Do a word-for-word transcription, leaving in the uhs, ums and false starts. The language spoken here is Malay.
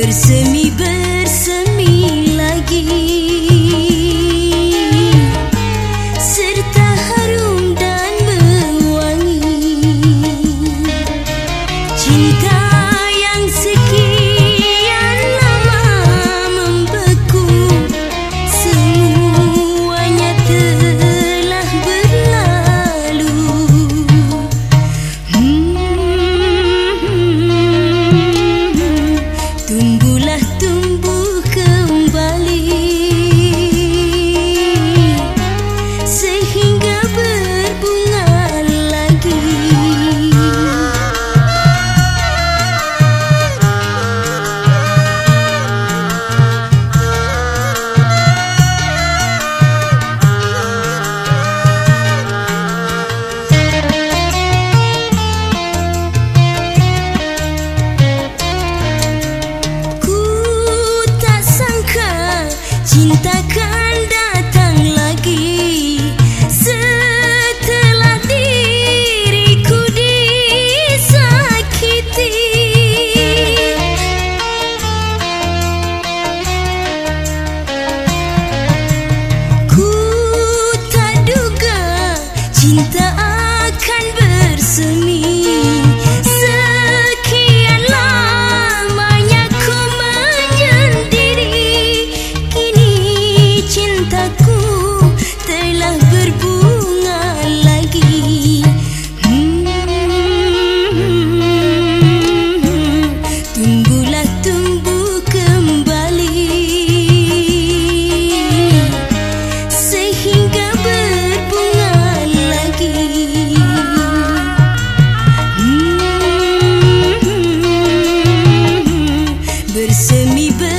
bersemi bersemi lagi, serta harum dan berwangi. Cinta yang sekian lama membeku, semuanya telah berlalu. hmm, Tumbuhlah tumbuh kembali, sehingga berbunga lagi. Cinta kan datang lagi setelah diriku disakiti. Ku tak duga cinta akan bersemi. Sekian lamanya ku menyendiri, cintaku telah berbunga lagi. hmm, Tumbuhlah tumbuh kembali, sehingga berbunga lagi. hmm, Bersemi bersemi